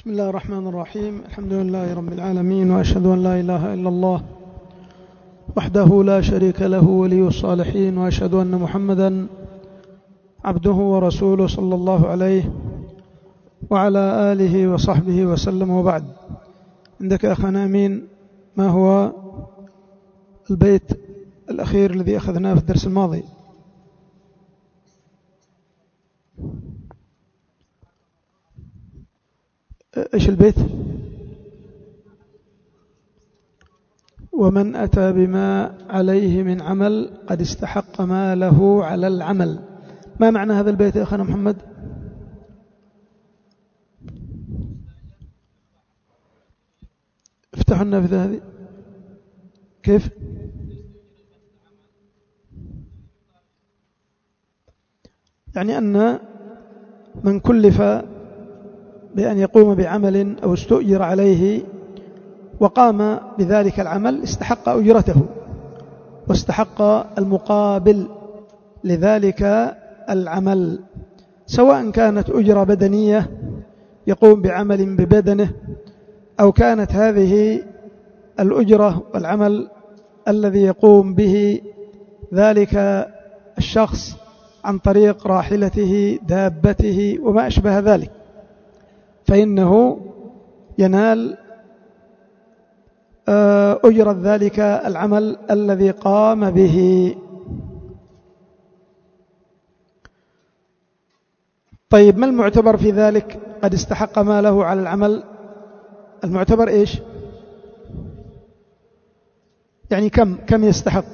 بسم الله الرحمن الرحيم. الحمد لله رب العالمين، وأشهد أن لا إله إلا الله وحده لا شريك له ولي الصالحين، وأشهد أن محمدا عبده ورسوله صلى الله عليه وعلى آله وصحبه وسلم. وبعد، عندك أخنا أمين، ما هو البيت الأخير الذي أخذناه في الدرس الماضي؟ إيش البيت؟ ومن أتى بما عليه من عمل قد استحق ما له على العمل. ما معنى هذا البيت يا أخنا محمد؟ افتحوا النافذة هذه. كيف؟ يعني أن من كلف بأن يقوم بعمل أو استؤجر عليه وقام بذلك العمل استحق أجرته واستحق المقابل لذلك العمل، سواء كانت أجرة بدنية يقوم بعمل ببدنه، أو كانت هذه الأجرة والعمل الذي يقوم به ذلك الشخص عن طريق راحلته دابته وما أشبه ذلك، فإنه ينال أجرة ذلك العمل الذي قام به. طيب، ما المعتبر في ذلك؟ قد استحق ما له على العمل. المعتبر إيش؟ يعني كم يستحق؟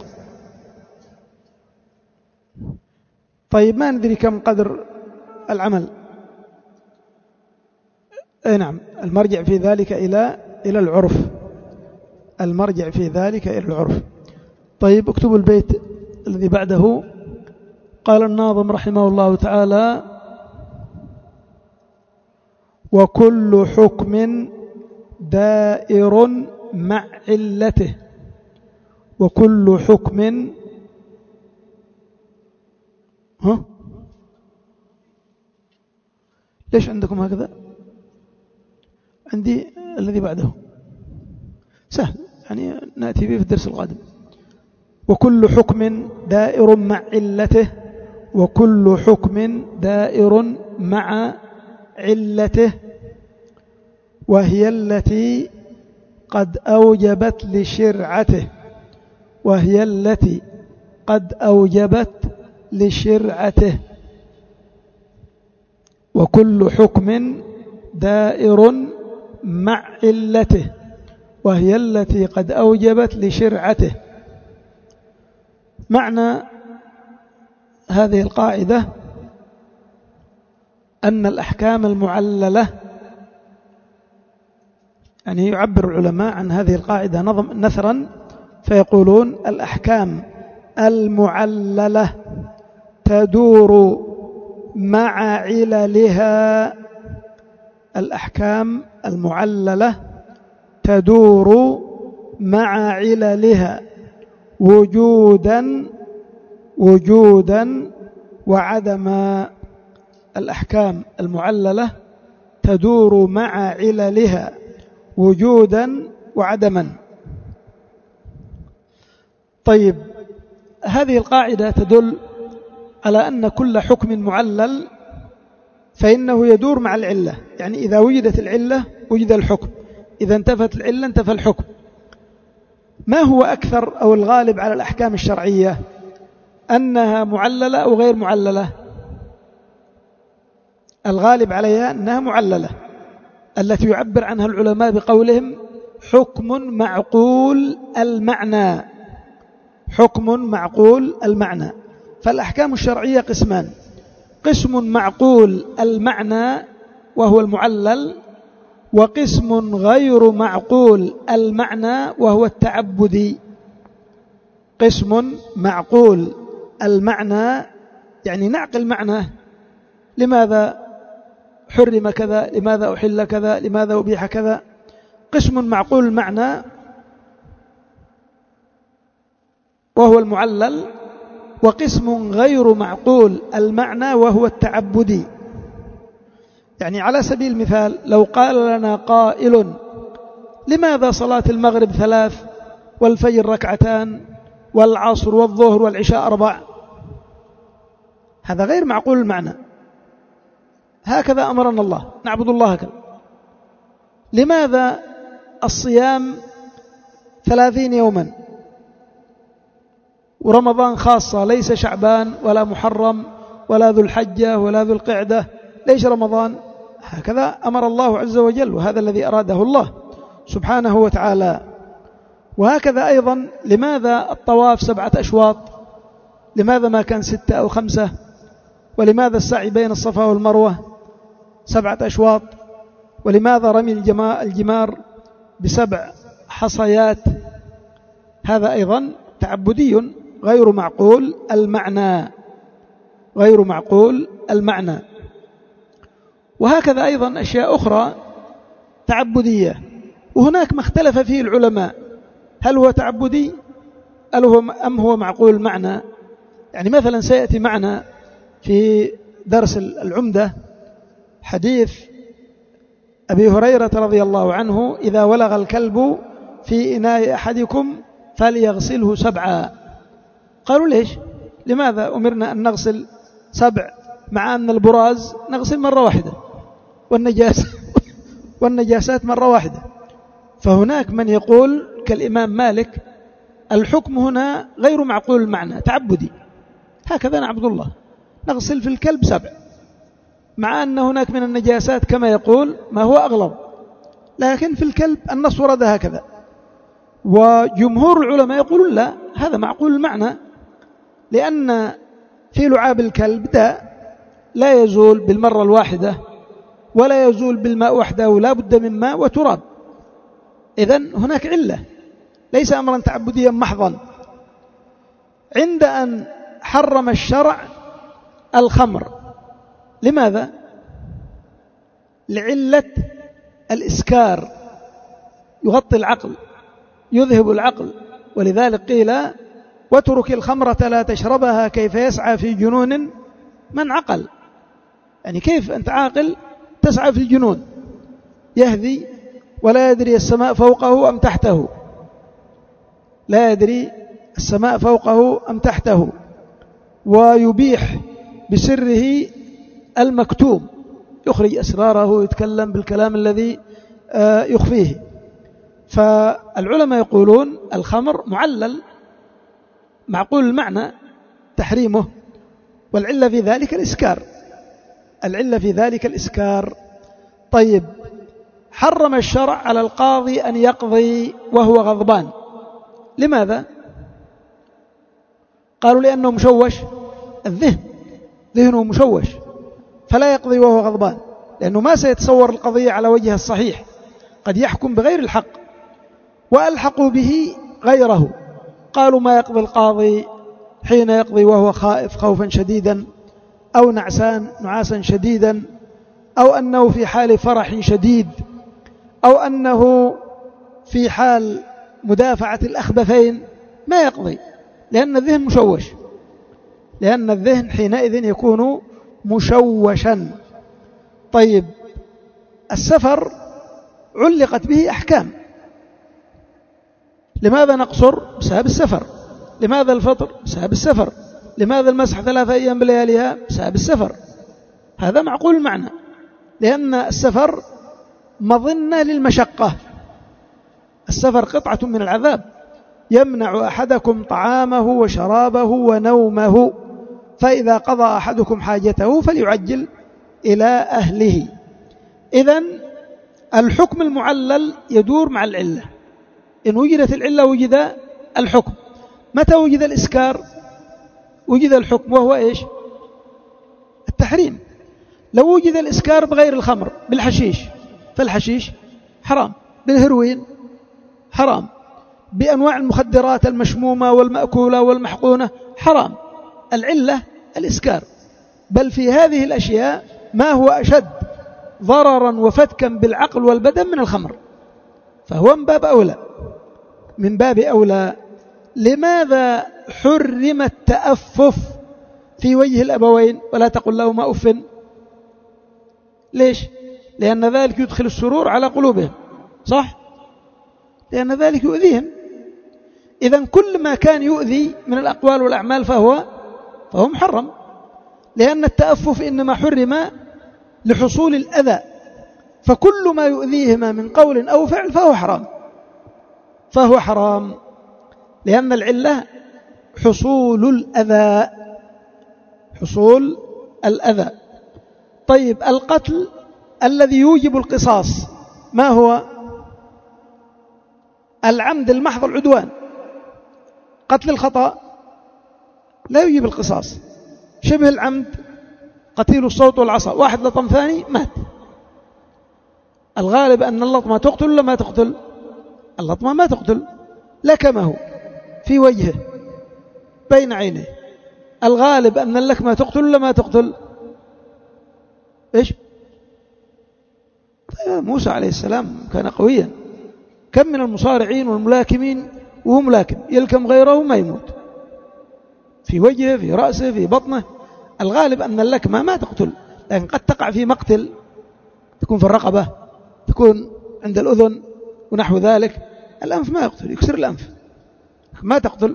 طيب، ما ندري كم قدر العمل. نعم، المرجع في ذلك إلى العرف. المرجع في ذلك إلى العرف. طيب، اكتبوا البيت الذي بعده. قال الناظم رحمه الله تعالى: وكل حكم دائر مع علته. وكل حكم ليش عندكم هكذا؟ عندي الذي بعده سهل، يعني نأتي به في الدرس القادم. وكل حكم دائر مع علته. وكل حكم دائر مع علته، وهي التي قد أوجبت لشرعته. وهي التي قد أوجبت لشرعته. وكل حكم دائر مع علته، وهي التي قد أوجبت لشرعته. معنى هذه القاعدة أن الأحكام المعللة، يعني يعبر العلماء عن هذه القاعدة نثرا فيقولون: الأحكام المعللة تدور مع عللها. الأحكام المعللة تدور مع عللها وجودا وعدما. الأحكام المعللة تدور مع عللها وجودا وعدما. طيب، هذه القاعدة تدل على أن كل حكم معلل فإنه يدور مع العلة، يعني إذا وجدت العلة وجد الحكم، إذا انتفت العلة انتفى الحكم. ما هو أكثر أو الغالب على الأحكام الشرعية؟ أنها معللة أو غير معللة؟ الغالب عليها أنها معللة، التي يعبر عنها العلماء بقولهم: حكم معقول المعنى. حكم معقول المعنى. فالأحكام الشرعية قسمان: قسم معقول المعنى وهو المعلل، وقسم غير معقول المعنى وهو التعبدي. قسم معقول المعنى يعني نعقل معنى، لماذا حرم كذا، لماذا أحل كذا، لماذا أبيح كذا. قسم معقول المعنى وهو المعلل، وقسم غير معقول المعنى وهو التعبدي. يعني على سبيل المثال لو قال لنا قائل لماذا صلاة المغرب 3 والفجر 2 والعصر والظهر والعشاء 4؟ هذا غير معقول المعنى. هكذا أمرنا الله نعبد الله هكذا. لماذا الصيام 30 يوما ورمضان خاصة، ليس شعبان ولا محرم ولا ذو الحجة ولا ذو القعدة؟ ليش رمضان؟ هكذا أمر الله عز وجل، وهذا الذي أراده الله سبحانه وتعالى. وهكذا أيضا لماذا الطواف 7 أشواط؟ لماذا ما كان 6 أو 5؟ ولماذا السعي بين الصفا والمروة 7 أشواط؟ ولماذا رمي الجمار ب7 حصيات؟ هذا أيضا تعبدي غير معقول المعنى، غير معقول المعنى. وهكذا أيضا أشياء أخرى تعبدية، وهناك ما اختلف فيه العلماء، هل هو تعبدي أم هو معقول المعنى؟ يعني مثلا سيأتي معنا في درس العمدة حديث أبي هريرة رضي الله عنه: إذا ولغ الكلب في إناء أحدكم فليغسله 7. قالوا ليش؟ لماذا أمرنا أن نغسل 7 مع أن البراز نغسل مرة واحدة والنجاسات مرة واحدة؟ فهناك من يقول كالإمام مالك الحكم هنا غير معقول المعنى، تعبدي، هكذا نعبد الله، نغسل في الكلب 7، مع أن هناك من النجاسات كما يقول ما هو أغلظ، لكن في الكلب النص ورد هكذا. وجمهور العلماء يقولون لا، هذا معقول المعنى، لأن في لعاب الكلب داء لا يزول بالمرة الواحدة ولا يزول بالماء وحده، ولا بد من ماء وتراب. إذن هناك علة، ليس أمرا تعبديا محضا. عند أن حرم الشرع الخمر، لماذا؟ لعلة الإسكار، يغطي العقل، يذهب العقل، ولذلك قيل: واترك الخمرة لا تشربها كيف يسعى في جنون من عقل. يعني كيف أنت عاقل تسعى في الجنون، يهذي ولا يدري السماء فوقه أم تحته، لا يدري السماء فوقه أم تحته، ويبيح بسره المكتوم، يخرج أسراره، يتكلم بالكلام الذي يخفيه. فالعلماء يقولون الخمر معلل معقول المعنى تحريمه، والعلة في ذلك الإسكار، العلة في ذلك الإسكار. طيب، حرم الشرع على القاضي أن يقضي وهو غضبان، لماذا؟ قالوا لأنه مشوش الذهن، ذهنه مشوش، فلا يقضي وهو غضبان، لأنه ما سيتصور القضية على وجهها الصحيح، قد يحكم بغير الحق، وألحقوا به غيره. قالوا ما يقضي القاضي حين يقضي وهو خائف خوفا شديدا، أو نعاسا شديدا، أو أنه في حال فرح شديد، أو أنه في حال مدافعة الأخبثين، ما يقضي، لأن الذهن مشوش، لأن الذهن حينئذ يكون مشوشا. طيب، السفر علقت به أحكام، لماذا نقصر؟ بسبب السفر. لماذا الفطر؟ بسبب السفر. لماذا المسح 3 أيام بلياليها؟ بسبب السفر. هذا معقول المعنى، لأن السفر مظنة للمشقة، السفر قطعة من العذاب، يمنع أحدكم طعامه وشرابه ونومه، فإذا قضى أحدكم حاجته فليعجل إلى أهله. إذن الحكم المعلل يدور مع العلة، إن وجدت العلة وجد الحكم. متى وجد الإسكار؟ وجد الحكم، وهو إيش؟ التحريم. لو وجد الإسكار بغير الخمر، بالحشيش، فالحشيش حرام، بالهروين حرام، بأنواع المخدرات المشمومة والمأكولة والمحقونة حرام. العلة الإسكار، بل في هذه الأشياء ما هو أشد ضررا وفتكا بالعقل والبدن من الخمر، فهو من باب أولى. لماذا حرم التأفف في وجه الأبوين؟ ولا تقل لهما أف، ليش؟ لأن ذلك يدخل السرور على قلوبهم، صح؟ لأن ذلك يؤذيهم. إذن كل ما كان يؤذي من الأقوال والأعمال فهو محرم، لأن التأفف إنما حرم لحصول الأذى، فكل ما يؤذيهما من قول أو فعل فهو حرام، لأن العلة حصول الأذى. طيب، القتل الذي يوجب القصاص ما هو؟ العمد المحض، العدوان. قتل الخطأ لا يوجب القصاص. شبه العمد قتيل الصوت والعصا، واحد لطم ثاني مات. الغالب أن اللطمة تقتل ولا ما تقتل؟ اللطمة ما تقتل، لكمه في وجهه بين عينيه. الغالب أن اللكمة تقتل ولا ما تقتل؟ إيش؟ موسى عليه السلام كان قويا، كم من المصارعين والملاكمين وهو ملاكم يلكم غيره ما يموت، في وجهه، في رأسه، في بطنه. الغالب أن اللكمة ما تقتل، لكن قد تقع في مقتل، تكون في الرقبة، تكون عند الأذن ونحو ذلك. الأنف ما يقتل، يكسر الأنف، ما تقتل.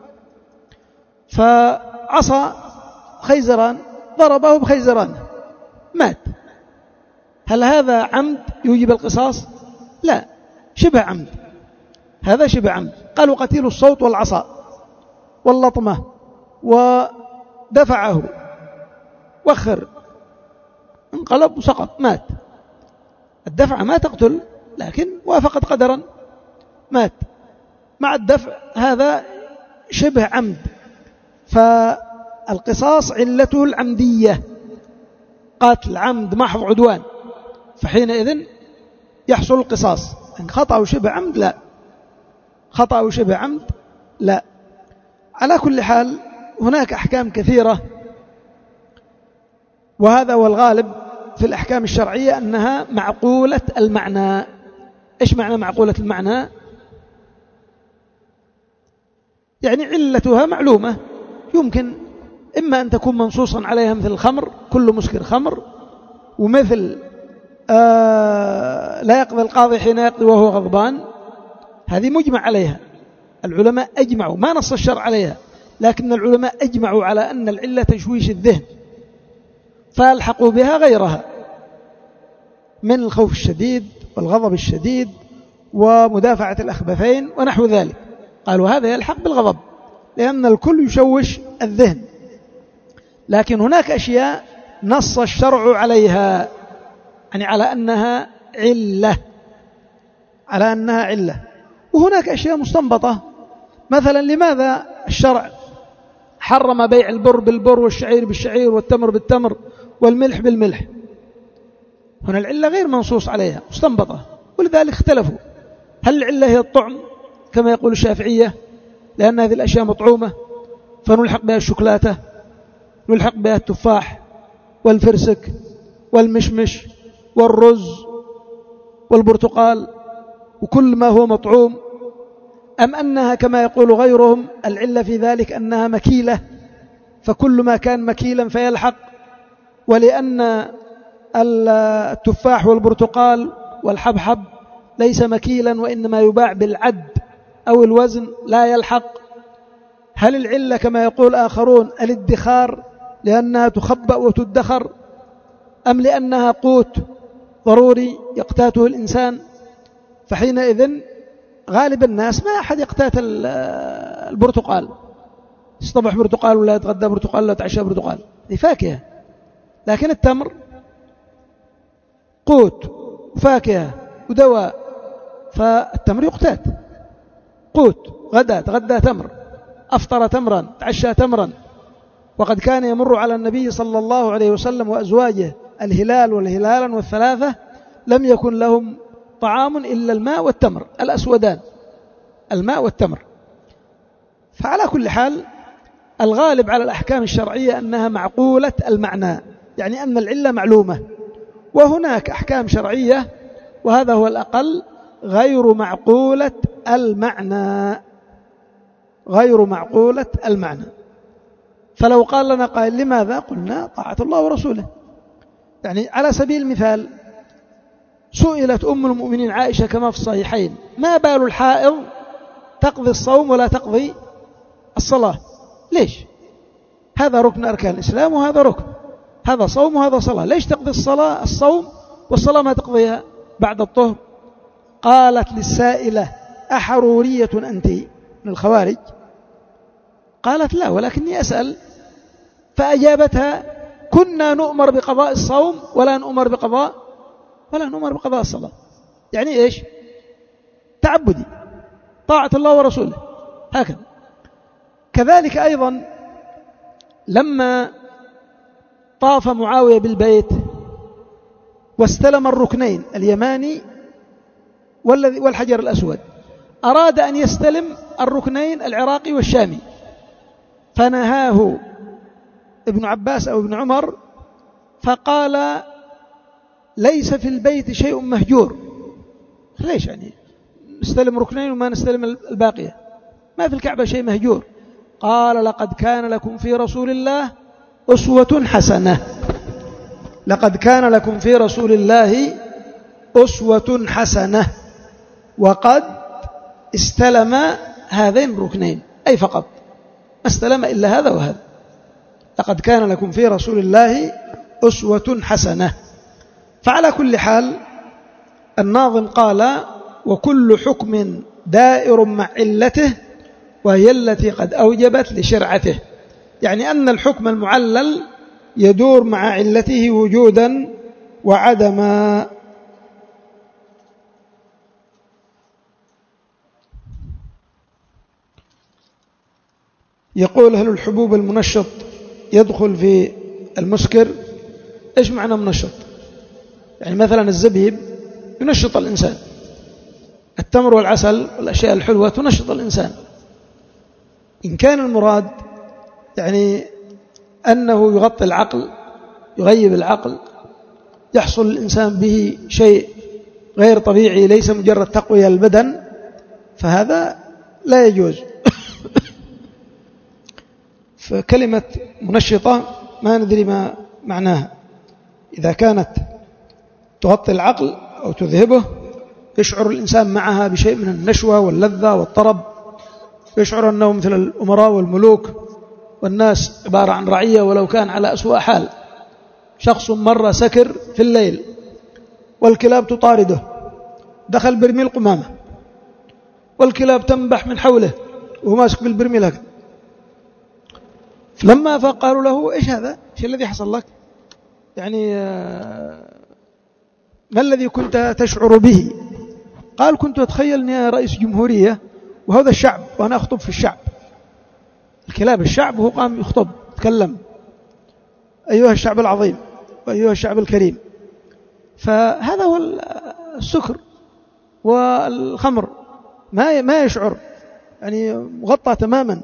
فعصى خيزران، ضربه بخيزرانه مات. هل هذا عمد يوجب القصاص؟ لا، شبه عمد، هذا شبه عمد. قالوا قتيل الصوت والعصا واللطمة ودفعه وخر، انقلب وسقط مات. الدفع ما تقتل، لكن وافقت قدرا مات مع الدفع، هذا شبه عمد. فالقصاص علته العمدية، قتل عمد محض عدوان، فحينئذ يحصل القصاص. خطأ وشبه عمد لا، خطأ وشبه عمد لا. على كل حال هناك أحكام كثيرة، وهذا هو الغالب في الأحكام الشرعية أنها معقولة المعنى. إيش معنى معقولة المعنى؟ يعني علتها معلومة، يمكن إما أن تكون منصوصا عليها، مثل الخمر، كل مسكر خمر، ومثل لا يقضي القاضي حين يقضي وهو غضبان، هذه مجمع عليها، العلماء أجمعوا، ما نص الشرع عليها، لكن العلماء أجمعوا على أن العلة تشويش الذهن، فألحقوا بها غيرها من الخوف الشديد والغضب الشديد ومدافعة الأخبثين ونحو ذلك. قالوا هذا يلحق بالغضب، لأن الكل يشوش الذهن. لكن هناك أشياء نص الشرع عليها، يعني على أنها علة، وهناك أشياء مستنبطة. مثلا لماذا الشرع حرم بيع البر بالبر والشعير بالشعير والتمر بالتمر والملح بالملح؟ هنا العلة غير منصوص عليها، مستنبطة، ولذلك اختلفوا. هل العلة هي الطعم كما يقول الشافعية، لأن هذه الأشياء مطعومة فنلحق بها الشوكولاتة، نلحق بها التفاح والفرسك والمشمش والرز والبرتقال وكل ما هو مطعوم؟ أم أنها كما يقول غيرهم العلة في ذلك أنها مكيلة، فكل ما كان مكيلا فيلحق، ولأن التفاح والبرتقال والحبحب ليس مكيلا وإنما يباع بالعد أو الوزن لا يلحق؟ هل العلة كما يقول آخرون الادخار لأنها تخبأ وتدخر، أم لأنها قوت ضروري يقتاته الإنسان؟ فحينئذ غالب الناس ما أحد يقتات البرتقال، يصطبح برتقال ولا يتغدى برتقال ولا يتعشى برتقال، هي فاكهة. لكن التمر قوت وفاكهة ودواء، فالتمر يقتات، قوت، غدا تغدى تمر، أفطر تمرا، تعشى تمرا. وقد كان يمر على النبي صلى الله عليه وسلم وأزواجه الهلال والهلالا والثلاثة لم يكن لهم طعام إلا الماء والتمر، الأسودان، الماء والتمر. فعلى كل حال الغالب على الأحكام الشرعية أنها معقولة المعنى، يعني أن العلة معلومة. وهناك أحكام شرعية، وهذا هو الأقل، غير معقولة المعنى. فلو قال لنا قائل لماذا؟ قلنا طاعة الله ورسوله. يعني على سبيل المثال سئلت أم المؤمنين عائشة كما في الصحيحين: ما بال الحائض تقضي الصوم ولا تقضي الصلاة؟ ليش؟ هذا ركن أركان الإسلام وهذا ركن، هذا صوم وهذا صلاة، ليش تقضي الصوم والصلاة ما تقضيها بعد الطهر؟ قالت للسائلة: أحرورية أنت من الخوارج؟ قالت: لا، ولكني أسأل. فأجابتها: كنا نؤمر بقضاء الصوم ولا نؤمر بقضاء الصلاة. يعني إيش؟ تعبدي، طاعة الله ورسوله، هكذا. كذلك أيضا لما طاف معاوية بالبيت واستلم الركنين اليماني والحجر الأسود، أراد أن يستلم الركنين العراقي والشامي، فنهاه ابن عباس أو ابن عمر فقال: ليس في البيت شيء مهجور. ليش يعني نستلم ركنين وما نستلم الباقية؟ ما في الكعبة شيء مهجور. قال: لقد كان لكم في رسول الله أسوة حسنة. لقد كان لكم في رسول الله أسوة حسنة، وقد استلم هذين الركنين، أي فقط ما استلم إلا هذا وهذا. لقد كان لكم في رسول الله أسوة حسنة. فعلى كل حال الناظم قال: وكل حكم دائر مع علته وهي التي قد أوجبت لشرعته. يعني أن الحكم المعلل يدور مع علته وجودا وعدما. يقول: هل الحبوب المنشط يدخل في المسكر؟ إيش معنى منشط؟ يعني مثلا الزبيب ينشط الإنسان، التمر والعسل والأشياء الحلوة تنشط الإنسان. إن كان المراد يعني أنه يغطي العقل، يغيب العقل، يحصل الإنسان به شيء غير طبيعي ليس مجرد تقوية البدن، فهذا لا يجوز. فكلمة منشطة ما ندري ما معناها. إذا كانت تغطي العقل أو تذهبه، يشعر الإنسان معها بشيء من النشوة واللذة والطرب، يشعر أنه مثل الأمراء والملوك، والناس عبارة عن رعية ولو كان على أسوأ حال. شخص مرة سكر في الليل والكلاب تطارده، دخل برميل قمامة والكلاب تنبح من حوله وهو ماسك بالبرميل هكذا. لما فقالوا له: إيش هذا؟ إيش الذي حصل لك؟ يعني ما الذي كنت تشعر به؟ قال: كنت أتخيل أني رئيس جمهورية وهذا الشعب وأنا أخطب في الشعب. الكلاب الشعب وهو قام يخطب، تكلم: أيها الشعب العظيم وأيها الشعب الكريم. فهذا هو السكر والخمر، ما يشعر، يعني مغطى تماما.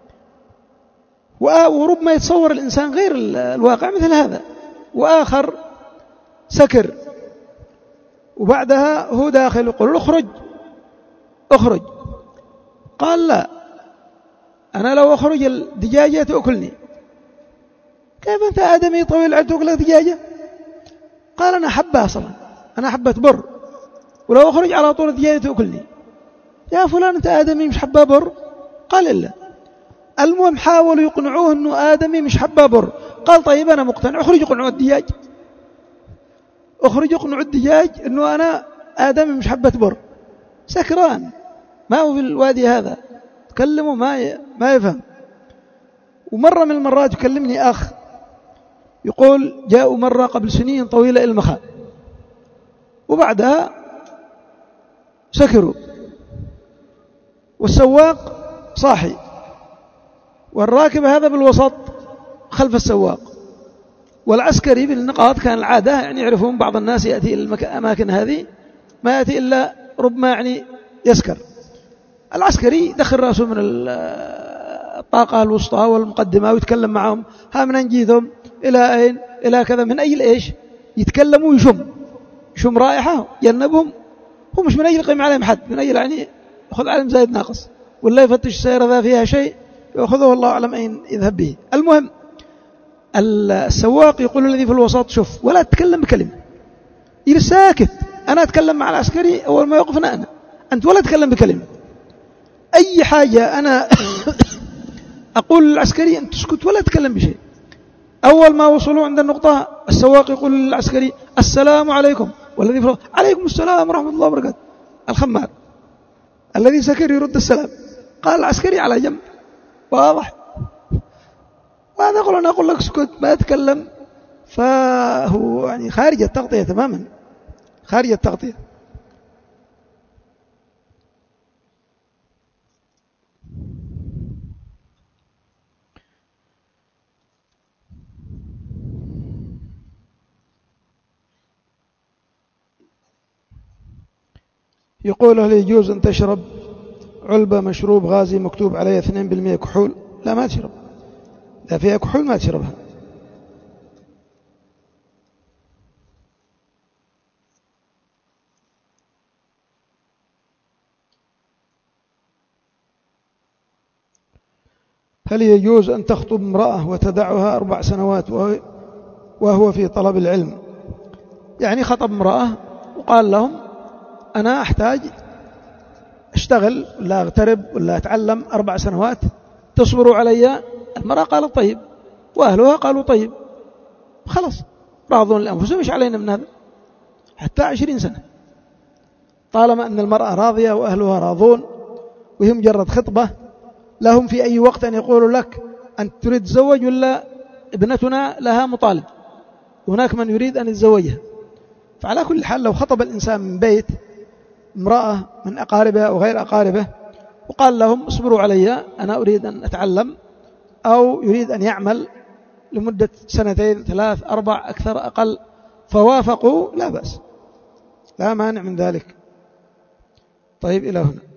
وربما يتصور الإنسان غير الواقع مثل هذا. وآخر سكر وبعدها هو داخل يقول: اخرج. قال: لا، أنا لو أخرج الدجاجة تأكلني. كيف أنت آدمي طويل عد تأكل دجاجة؟ قال: أنا حبة أصلا، أنا حبة بر، ولو أخرج على طول الدجاجة تأكلني. يا فلان أنت آدمي مش حبة بر؟ قال: إلا. المهم حاولوا يقنعوه أنه آدمي مش حبة بر. قال: طيب أنا مقتنع، اخرج يقنعوا الدجاج، اخرج يقنعوا الدجاج أنه أنا آدمي مش حبة بر. سكران، ما هو في الوادي هذا، تكلموا ما يفهم. ومرة من المرات يكلمني أخ يقول: جاءوا مرة قبل سنين طويلة المخاء وبعدها سكروا، والسواق صاحي والراكب هذا بالوسط خلف السواق، والعسكري بالنقاط كان العادة يعني يعرفون بعض الناس يأتي إلى الأماكن هذه ما يأتي إلا ربما يعني يسكر. العسكري دخل رأسه من الطاقة الوسطى والمقدمة ويتكلم معهم: ها من نجيثهم إلى أين إلى كذا، من أجل إيش؟ يتكلموا ويشم رائحة ينبهم. هو مش من أجل قيم عليهم حد، من أجل يعني يأخذ عليهم زايد ناقص، ولا يفتش السيارة ذا فيها شيء يأخذه الله أعلم أين يذهب به. المهم السواق يقول الذي في الوسط: شوف، ولا تتكلم بكلمة، يجلس ساكت أنا أتكلم مع العسكري أول ما يوقفنا أنت ولا تكلم بكلمة. أي حاجة أنا أقول للعسكري أنت تسكت ولا تتكلم بشيء. أول ما وصلوا عند النقطة السواق يقول للعسكري السلام عليكم، والذي فرق عليكم السلام ورحمة الله وبركاته. الخمار الذي سكر يرد السلام. قال العسكري على جنب، واضح. وهذا أنا أقول لك اسكت ما تتكلم، فهو يعني خارج التغطية تماما، خارج التغطية. يقول هل يجوز أن تشرب علبة مشروب غازي مكتوب عليها 2% كحول؟ لا ما تشرب، إذا فيها كحول ما تشربها. هل يجوز أن تخطب امرأة وتدعها 4 سنوات وهو في طلب العلم؟ يعني خطب امرأة وقال لهم أنا أحتاج أشتغل ولا أغترب ولا أتعلم 4 سنوات، تصبروا علي؟ المرأة قالت طيب، وأهلها قالوا طيب، خلاص راضون لأنفسهم، إيش علينا من هذا؟ حتى 20 سنة طالما أن المرأة راضية وأهلها راضون وهي مجرد خطبة، لهم في أي وقت أن يقولوا لك أنت تريد تزوج ولا ابنتنا لها مطالب، هناك من يريد أن يتزوجها. فعلى كل حال لو خطب الإنسان من بيت امرأة من أقاربه أو غير أقاربه وقال لهم اصبروا علي أنا أريد أن أتعلم، أو يريد أن يعمل لمدة 2 3 4 أكثر أقل، فوافقوا لا بأس، لا مانع من ذلك. طيب إلى هنا.